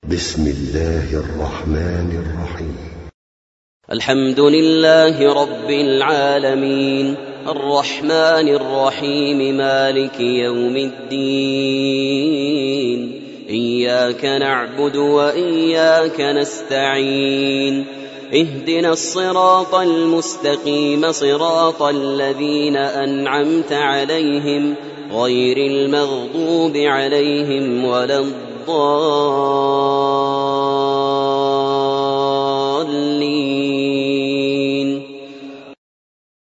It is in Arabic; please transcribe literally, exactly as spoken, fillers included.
بسم الله الرحمن الرحيم. الحمد لله رب العالمين، الرحمن الرحيم، مالك يوم الدين. إياك نعبد وإياك نستعين، اهدنا الصراط المستقيم، صراط الذين أنعمت عليهم غير المغضوب عليهم ولا الضالين.